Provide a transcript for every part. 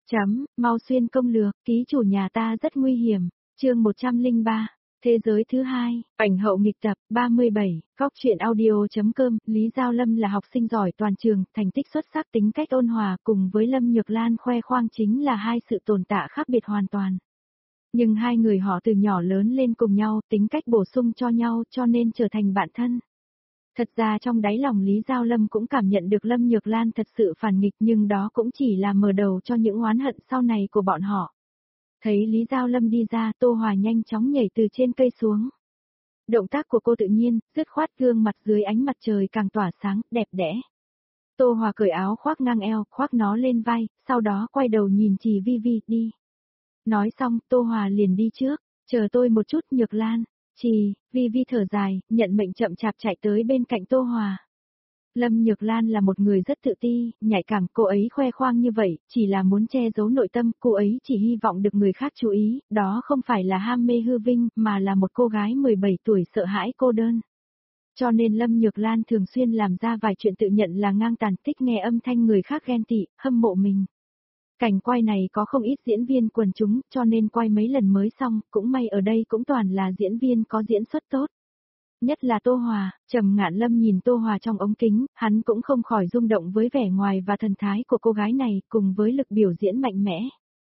Mau xuyên công lược, ký chủ nhà ta rất nguy hiểm. Chương 103. Thế giới thứ hai, ảnh hậu nghịch tập, 37, góc truyện audio.com, Lý Giao Lâm là học sinh giỏi toàn trường, thành tích xuất sắc, tính cách ôn hòa, cùng với Lâm Nhược Lan khoe khoang chính là hai sự tồn tại khác biệt hoàn toàn. Nhưng hai người họ từ nhỏ lớn lên cùng nhau, tính cách bổ sung cho nhau cho nên trở thành bạn thân. Thật ra trong đáy lòng Lý Giao Lâm cũng cảm nhận được Lâm Nhược Lan thật sự phản nghịch, nhưng đó cũng chỉ là mở đầu cho những oán hận sau này của bọn họ. Thấy Lý Giao Lâm đi ra, Tô Hòa nhanh chóng nhảy từ trên cây xuống. Động tác của cô tự nhiên, dứt khoát, gương mặt dưới ánh mặt trời càng tỏa sáng, đẹp đẽ. Tô Hòa cởi áo khoác ngang eo, khoác nó lên vai, sau đó quay đầu nhìn Trì Vi Vi, đi. Nói xong, Tô Hòa liền đi trước, chờ tôi một chút Nhược Lan. Trì Vi Vi thở dài, nhận mệnh chậm chạp chạy tới bên cạnh Tô Hòa. Lâm Nhược Lan là một người rất tự ti, nhạy cảm, cô ấy khoe khoang như vậy, chỉ là muốn che giấu nội tâm, cô ấy chỉ hy vọng được người khác chú ý, đó không phải là ham mê hư vinh, mà là một cô gái 17 tuổi sợ hãi cô đơn. Cho nên Lâm Nhược Lan thường xuyên làm ra vài chuyện tự nhận là ngang tàn, thích nghe âm thanh người khác ghen tị, hâm mộ mình. Cảnh quay này có không ít diễn viên quần chúng, cho nên quay mấy lần mới xong, cũng may ở đây cũng toàn là diễn viên có diễn xuất tốt. Nhất là Tô Hòa, Trầm Ngạn Lâm nhìn Tô Hòa trong ống kính, hắn cũng không khỏi rung động với vẻ ngoài và thần thái của cô gái này, cùng với lực biểu diễn mạnh mẽ.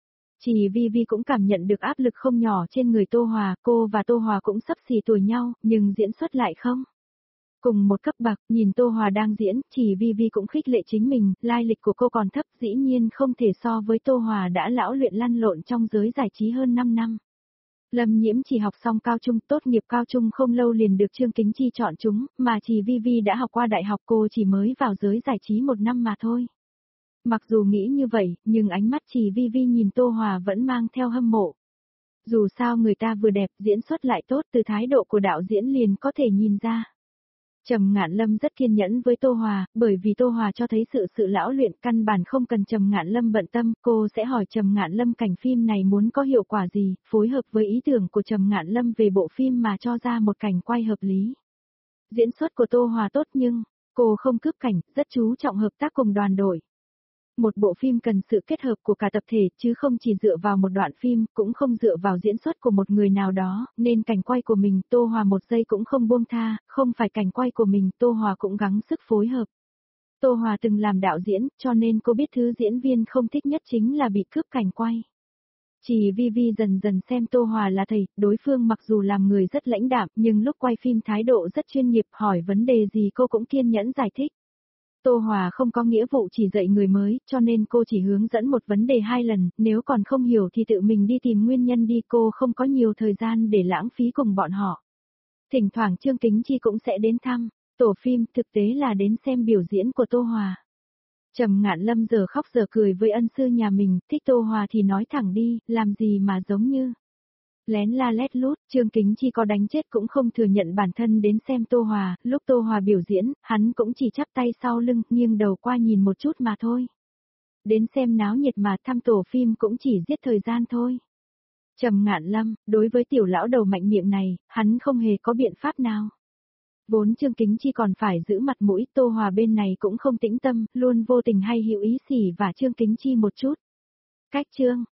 Chỉ Vi Vi cũng cảm nhận được áp lực không nhỏ trên người Tô Hòa, cô và Tô Hòa cũng xấp xì tuổi nhau, nhưng diễn xuất lại không. Cùng một cấp bậc, nhìn Tô Hòa đang diễn, Chỉ Vi Vi cũng khích lệ chính mình, lai lịch của cô còn thấp, dĩ nhiên không thể so với Tô Hòa đã lão luyện lăn lộn trong giới giải trí hơn 5 năm. Lâm Nhiễm chỉ học xong cao trung, tốt nghiệp cao trung không lâu liền được Trương Kính Chi chọn chúng, mà Trì Vi Vi đã học qua đại học, cô chỉ mới vào giới giải trí 1 năm mà thôi. Mặc dù nghĩ như vậy, nhưng ánh mắt Trì Vi Vi nhìn Tô Hòa vẫn mang theo hâm mộ. Dù sao người ta vừa đẹp, diễn xuất lại tốt, từ thái độ của đạo diễn liền có thể nhìn ra. Trầm Ngạn Lâm rất kiên nhẫn với Tô Hòa, bởi vì Tô Hòa cho thấy sự lão luyện, căn bản không cần Trầm Ngạn Lâm bận tâm, cô sẽ hỏi Trầm Ngạn Lâm cảnh phim này muốn có hiệu quả gì, phối hợp với ý tưởng của Trầm Ngạn Lâm về bộ phim mà cho ra một cảnh quay hợp lý. Diễn xuất của Tô Hòa tốt nhưng, cô không cướp cảnh, rất chú trọng hợp tác cùng đoàn đội. Một bộ phim cần sự kết hợp của cả tập thể, chứ không chỉ dựa vào một đoạn phim, cũng không dựa vào diễn xuất của một người nào đó, nên cảnh quay của mình Tô Hòa một giây cũng không buông tha, không phải cảnh quay của mình Tô Hòa cũng gắng sức phối hợp. Tô Hòa từng làm đạo diễn, cho nên cô biết thứ diễn viên không thích nhất chính là bị cướp cảnh quay. Chỉ Vi Vi dần dần xem Tô Hòa là thầy, đối phương mặc dù làm người rất lãnh đạm, nhưng lúc quay phim thái độ rất chuyên nghiệp, hỏi vấn đề gì cô cũng kiên nhẫn giải thích. Tô Hòa không có nghĩa vụ chỉ dạy người mới, cho nên cô chỉ hướng dẫn một vấn đề 2 lần, nếu còn không hiểu thì tự mình đi tìm nguyên nhân đi, cô không có nhiều thời gian để lãng phí cùng bọn họ. Thỉnh thoảng Trương Kính Chi cũng sẽ đến thăm, tổ phim thực tế là đến xem biểu diễn của Tô Hòa. Trầm Ngạn Lâm giờ khóc giờ cười với ân sư nhà mình, thích Tô Hòa thì nói thẳng đi, làm gì mà giống như. Lén la lét lút, Trương Kính Chi có đánh chết cũng không thừa nhận bản thân đến xem Tô Hòa, lúc Tô Hòa biểu diễn, hắn cũng chỉ chắp tay sau lưng, nghiêng đầu qua nhìn một chút mà thôi. Đến xem náo nhiệt mà thăm tổ phim cũng chỉ giết thời gian thôi. Trầm Ngạn Lâm, đối với tiểu lão đầu mạnh miệng này, hắn không hề có biện pháp nào. Vốn Trương Kính Chi còn phải giữ mặt mũi, Tô Hòa bên này cũng không tĩnh tâm, luôn vô tình hay hữu ý xỉ và Trương Kính Chi một chút. Cách chương,